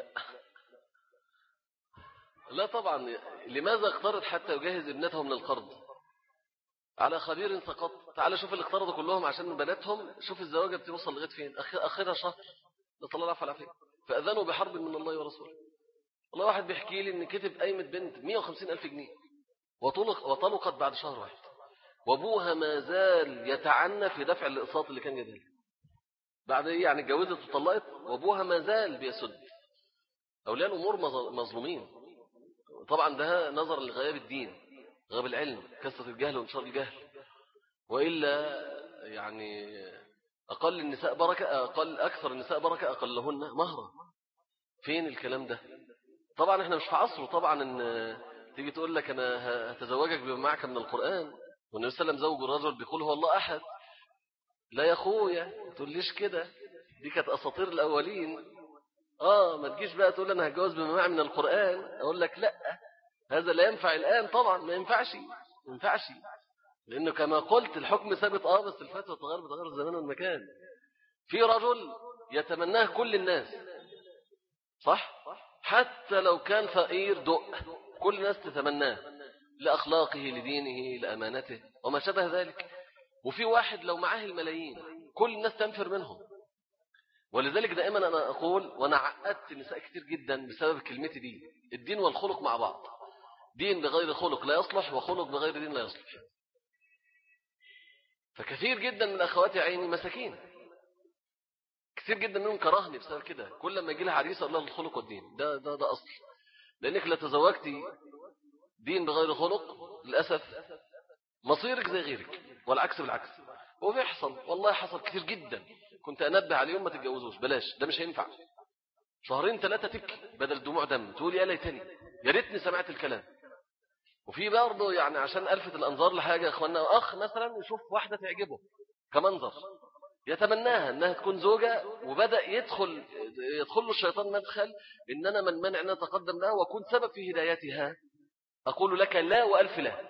لا طبعا. لماذا اقترض حتى يجهز ابنتهم للقرض على خبير سقط؟ تعال شوف اللي اقترضوا كلهم عشان بناتهم، شوف الزواجه بتوصل لغايه فين، اخرها شهر نسأل الله العافية والعافية. فأذنوا بحرب من الله ورسوله. والله واحد بيحكي لي إن كتب قايمة بنت مئة وخمسين ألف جنيه وطلق وطلقت بعد شهر واحد، وابوها ما زال يتعنى في دفع الاقساط اللي كان جديد بعد ايه يعني اتجوزت وطلقت، وابوها ما زال بيسد. اولياء الامور مظلومين طبعا. ده نظر لغياب الدين، غياب العلم، كثرة الجهل وانتشار الجهل. والا يعني اقل النساء بركه، اقل اكثر النساء بركه اقلهن مهرا. فين الكلام ده؟ طبعا احنا مش في عصره طبعا ان تيجي تقول لك انا هتزوجك بما معك من القرآن، والنبي صلى الله عليه وسلم زوج الرجل بيقول هو الله احد. لا يا اخويا ما تقوليش كده، دي كانت اساطير الاولين. اه ما تجيش بقى تقول انا هتجوز بما معي من القرآن، اقول لك لا، هذا لا ينفع الان طبعا، ما ينفعش ما ينفعش لانه كما قلت الحكم ثابت اه بس الفتوى تغير بتغير الزمان والمكان. في رجل يتمناه كل الناس صح، حتى لو كان فقير دق كل الناس تتمناه لأخلاقه لدينه لأمانته وما شابه ذلك. وفي واحد لو معاه الملايين كل الناس تنفر منهم. ولذلك دائما أنا أقول، وأنا عقدت نساء كتير جدا بسبب كلمتي دي، الدين والخلق مع بعض. دين بغير خلق لا يصلح، وخلق بغير دين لا يصلح. فكثير جدا من أخواتي عيني مساكين، كثير جدا منهم كرهني بسبب كده. كل ما يجي لها عريس اقول لها الخلق والدين، ده ده ده اصل. لانك لا تزوجتي دين بغير خلق للاسف مصيرك زي غيرك، والعكس بالعكس. وبيحصل والله، حصل كثير جدا. كنت انبه عليهم ما تتجوزوش، بلاش، ده مش هينفع. شهرين ثلاثه تبكي بدل دموع دم، تقول يا ليتني يا ريتني سمعت الكلام. وفي برضه يعني عشان الفت الانظار لحاجه يا اخوانا، اخ مثلا يشوف واحده تعجبه كمنظر، يتمناها انها تكون زوجة، وبدأ يدخل يدخل له الشيطان مدخل ان انا من منع ان اتقدم لها واكون سبب في هدايتها. اقول لك لا والف لا،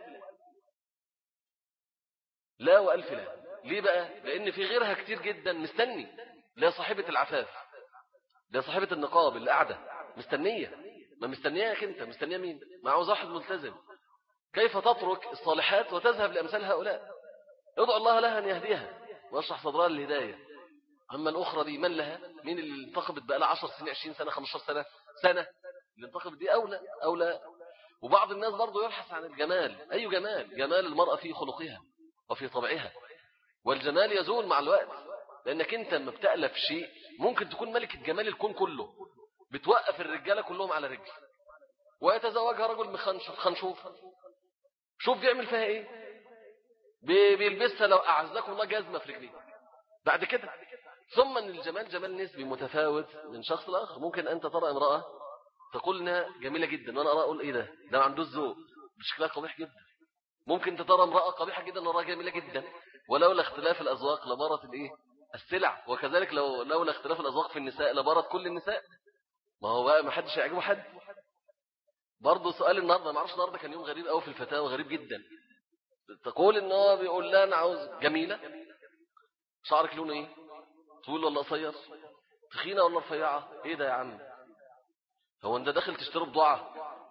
لا والف لا. ليه بقى؟ لان في غيرها كتير جدا مستني، لا صاحبة العفاف، لا صاحبة النقاب اللي قاعدة مستنية. ما مستنياك انت، مستنيه مين؟ معه واحد ملتزم. كيف تترك الصالحات وتذهب لامثال هؤلاء؟ ادعو الله لها ان يهديها واشرح صدرها للهدايه. أما الأخرى دي من لها؟ مين اللي انتخبت بقى لها عشر سنين عشرين سنة خمستاشر سنة سنة اللي انتخبت دي؟ أولى أولى. وبعض الناس برضو يبحث عن الجمال. أي جمال؟ جمال المرأة في خلقها وفي طبعها، والجمال يزول مع الوقت. لأنك أنت لما بتألف شيء ممكن تكون ملكة جمال الكون كله، بتوقف الرجالة كلهم على رجل، ويتزوجها رجل مخنشوف. شوف بيعمل فيها إيه؟ بيلبسها لو أعزكم الله جزمة في رجليه بعد كده. ثم ان الجمال جمال نسبي متفاوت من شخص لاخر. ممكن انت ترى امراه تقول انها جميله جدا، وانا ارى اقول ايه ده ده ما عندوش ذوق، شكلها قبيح جدا. ممكن انت ترى امراه قبيحه جدا وراها جميله جدا. ولولا اختلاف الاذواق لبارت الايه السلع. وكذلك لو لولا اختلاف الاذواق في النساء لبارت كل النساء. ما هو بقى ما حدش هيعجبه حد. برضه سؤال النهارده، ما اعرفش، النهارده كان يوم غريب قوي في الفتاوى، غريب جدا. تقول ان هو بيقول لها انا عاوز جميله، شعرك لونه ايه؟ طويل ولا قصير؟ تخينه ولا رفيعه؟ ايه ده يا عم؟ هو انت داخل تشتري بضاعه؟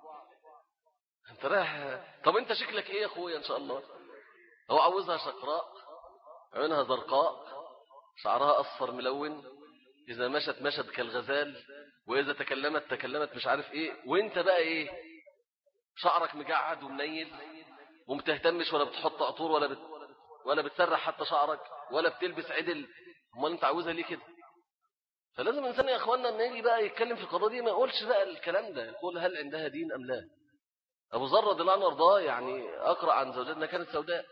انت رايح. طب انت شكلك ايه يا اخويا ان شاء الله؟ هو عاوزها شقراء، عينها زرقاء، شعرها اصفر ملون، اذا مشت مشت كالغزال، واذا تكلمت تكلمت مش عارف ايه. وانت بقى ايه؟ شعرك مجعد ومنيل ومتهتمش، ولا بتحط عطور، ولا بت... ولا بتسرح حتى شعرك، ولا بتلبس عدل. امال انت عاوزها ليه كده؟ فلازم الانسان يا اخواننا لما يجي بقى يتكلم في القضيه دي ما يقولش بقى الكلام ده، يقول هل عندها دين ام لا. ابو ذر رضي الله عنه وارضاه يعني اقرا عن زوجتنا كانت سوداء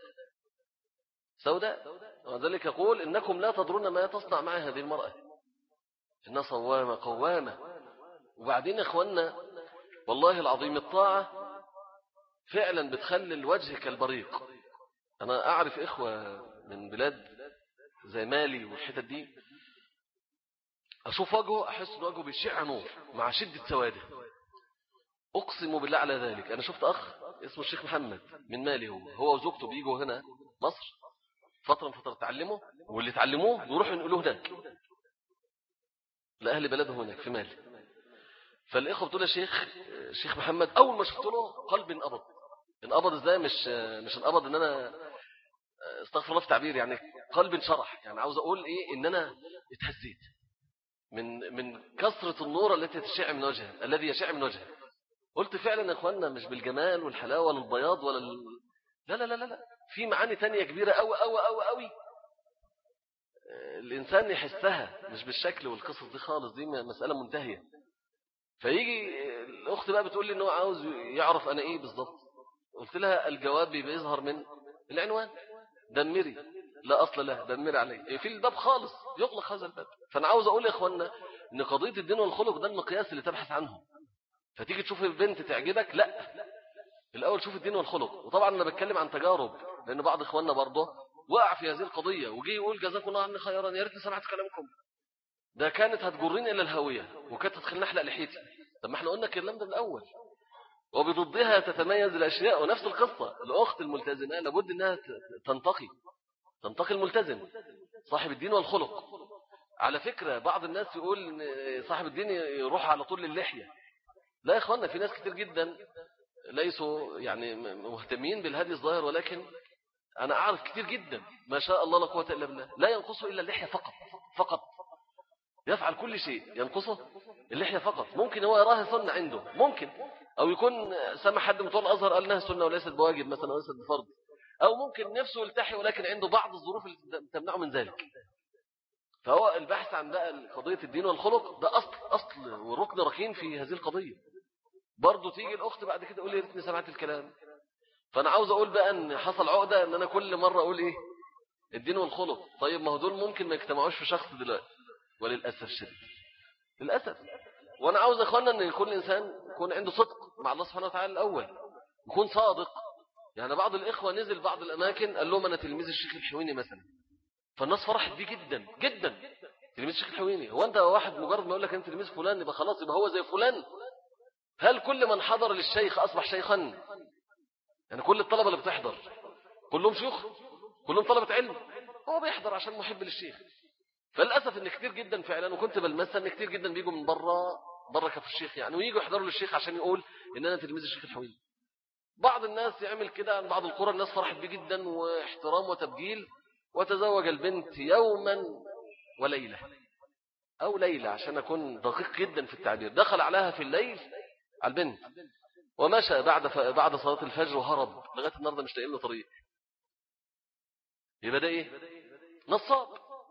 سوداء، وذلك يقول انكم لا تدرون ما تصنع مع هذه المراه، انها صوامه قوامه. وبعدين يا اخواننا والله العظيم الطاعه فعلا بتخلي الوجه كالبريق. انا اعرف اخوه من بلاد زي مالي والحتت دي، اشوف وجهه احس ان وجهه بيشع نور مع شده سواده. اقسم بالله على ذلك. انا شفت اخ اسمه الشيخ محمد من مالي، هو هو وزوجته بيجوا هنا مصر فتره من فتره تعلموا، واللي تعلموه يروحوا ينقلوه هناك لاهل بلده هناك في مالي. فالاخوه بتقول يا شيخ الشيخ محمد اول ما شفت له قلبي انقبض. انقبض ازاي؟ مش مش انقبض ان انا استغفر الله في التعبير، يعني قلبي انشرح. يعني عاوز اقول ايه؟ ان انا اتهزيت من من كثرة النور التي تشع من وجهه، الذي يشع من وجهه. قلت فعلا يا اخوانا مش بالجمال والحلاوة ولا البياض ولا ال... لا لا لا لا في معاني تانية كبيرة أوي أوي أوي أوي الإنسان يحسها، مش بالشكل والقصص دي خالص، دي مسألة منتهية. فيجي الأخت بقى بتقول لي إنه عاوز يعرف أنا إيه بالضبط. قلت لها الجواب بيظهر من العنوان، دمري لا أصل له، دمري عليه في الباب خالص، يغلق هذا الباب. فأنا عاوز أقول يا إخوانا إن قضية الدين والخلق ده المقياس اللي تبحث عنه. فتيجي تشوف البنت تعجبك، لا الأول شوف الدين والخلق. وطبعا أنا بتكلم عن تجارب، لأن بعض إخواننا برضه وقع في هذه القضية وجي يقول جزاكم الله عني خيرا، يا ريتني سمعت كلامكم، ده كانت هتجرني إلى الهوية وكانت هتخليني أحلق لحيتي. طب ما احنا قلنا الكلام ده من الأول. وبضدها تتميز الأشياء. ونفس القصة الأخت الملتزمة لابد أنها تنتقي تنتقي الملتزم صاحب الدين والخلق. على فكرة بعض الناس يقول إن صاحب الدين يروح على طول للحية. لا يا إخوانا، في ناس كتير جدا ليسوا يعني مهتمين بالهدي الظاهر، ولكن أنا أعرف كتير جدا ما شاء الله لا قوة إلا بالله لا ينقصه إلا اللحية فقط فقط، يفعل كل شيء ينقصه اللحية فقط. ممكن هو يراها سنة عنده، ممكن، أو يكون سمع حد من طول الأزهر قال إنها سنة وليست بواجب مثلا وليست بفرض، أو ممكن نفسه يلتحي ولكن عنده بعض الظروف اللي تمنعه من ذلك. فهو البحث عن بقى قضية الدين والخلق ده أصل أصل وركن ركين في هذه القضية. برضو تيجي الأخت بعد كده تقول لي ريتني سمعت الكلام. فأنا عاوز أقول بقى أن حصل عقدة أن أنا كل مرة أقول إيه الدين والخلق. طيب ما هو دول ممكن ما يجتمعوش في شخص دلوقتي، وللأسف الشديد للأسف. وأنا عاوز أخوانا أن يكون الإنسان يكون عنده صدق مع الله سبحانه وتعالى الأول، يكون صادق. يعني بعض الإخوة نزل بعض الأماكن قال لهم أنا تلميذ الشيخ الحويني مثلا، فالناس فرحت بيه جدا جدا. تلميذ الشيخ الحويني، هو أنت واحد مجرد ما يقول لك أنت تلميذ فلان يبقى خلاص يبقى هو زي فلان؟ هل كل من حضر للشيخ أصبح شيخا؟ يعني كل الطلبة اللي بتحضر كلهم شيوخ، كلهم طلبة علم، هو بيحضر عشان محب للشيخ. فللأسف ان كتير جدا فعلا، وكنت بلمسها ان كتير جدا بيجوا من بره بره كف الشيخ يعني، ويجوا يحضروا للشيخ عشان يقول ان انا تلميذ الشيخ الحويني. بعض الناس يعمل كده عن بعض القرى، الناس فرحت بيه جدا واحترام وتبجيل، وتزوج البنت يوما وليلة او ليلة عشان اكون دقيق جدا في التعبير. دخل عليها في الليل على البنت ومشى بعد ف... بعد صلاة الفجر وهرب لغاية النهارده مش لاقي له طريق. يبقى ده ايه؟ نصاب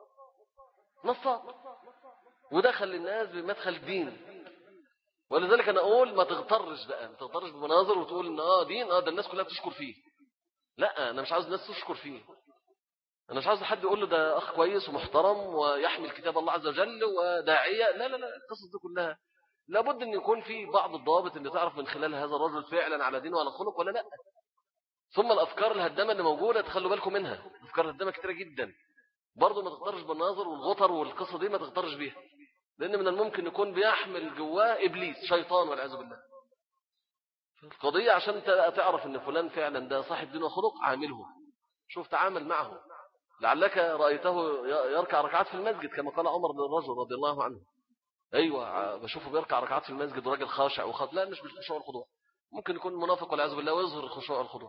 نصاب ودخل للناس بمدخل دين. ولذلك انا اقول ما تغترش بقى، ما تغترش بمناظر وتقول ان اه دين اه ده الناس كلها بتشكر فيه. لا انا مش عاوز الناس تشكر فيه، انا مش عاوز حد يقول له ده اخ كويس ومحترم ويحمل كتاب الله عز وجل وداعيه. لا لا لا القصص دي كلها لابد ان يكون في بعض الضوابط اللي تعرف من خلال هذا الرجل فعلا على دين وعلى خلق ولا لا. ثم الافكار الهدامه اللي موجوده تخلوا بالكم منها، افكار هدامه كتيره جدا. برضه ما تغترش بالناظر والغطر والقصه دي، ما تغترش بيها، لان من الممكن يكون بيحمل جواه ابليس شيطان والعياذ بالله. القضيه عشان تعرف ان فلان فعلا ده صاحب دين وخلق، عامله، شوف تعامل معه. لعلك رايته يركع ركعات في المسجد كما قال عمر بن الرجل رضي الله عنه. ايوه بشوفه بيركع ركعات في المسجد وراجل خاشع وخاضع. لا مش بالخشوع والخضوع، ممكن يكون منافق والعياذ بالله ويظهر الخشوع والخضوع.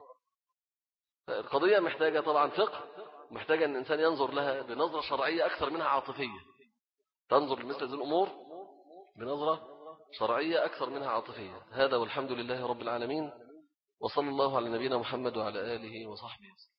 القضيه محتاجه طبعا فقه، محتاجه ان الانسان ينظر لها بنظره شرعيه اكثر منها عاطفيه. تنظر لمثل هذه الامور بنظره شرعيه اكثر منها عاطفيه. هذا والحمد لله رب العالمين، وصلى الله على نبينا محمد وعلى اله وصحبه وسلم.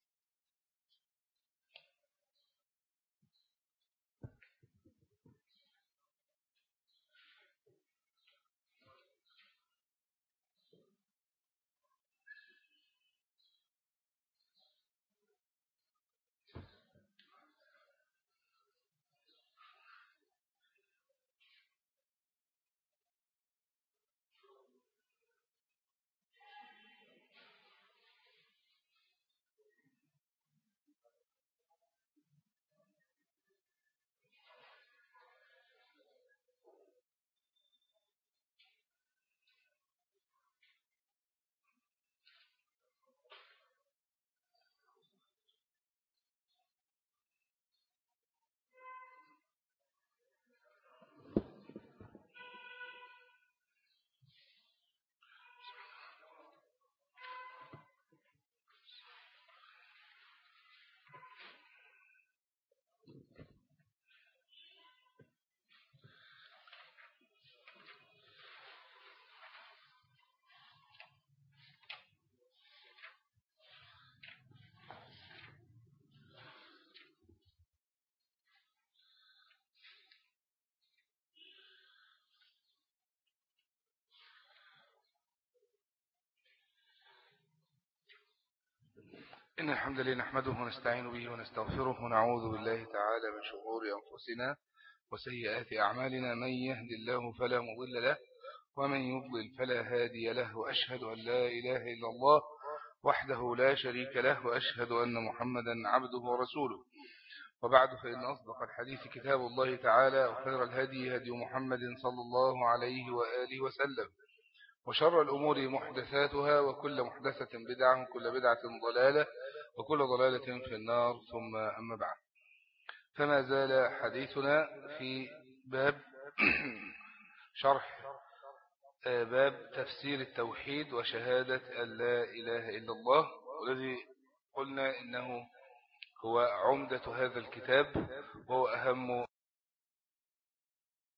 إن الحمد لله نحمده ونستعين به ونستغفره ونعوذ بالله تعالى من شرور أنفسنا وسيئات أعمالنا. من يهد الله فلا مضل له ومن يضلل فلا هادي له، وأشهد أن لا إله إلا الله وحده لا شريك له، وأشهد أن محمدا عبده ورسوله. وبعد، فإن أصدق الحديث كتاب الله تعالى، وخير الهدي هدي محمد صلى الله عليه وآله وسلم، وشر الأمور محدثاتها، وكل محدثة بدعة، وكل بدعة ضلالة، وكل ضلالة في النار. ثم أما بعد، فما زال حديثنا في باب شرح باب تفسير التوحيد وشهادة أن لا إله إلا الله، والذي قلنا إنه هو عمدة هذا الكتاب، وهو أهم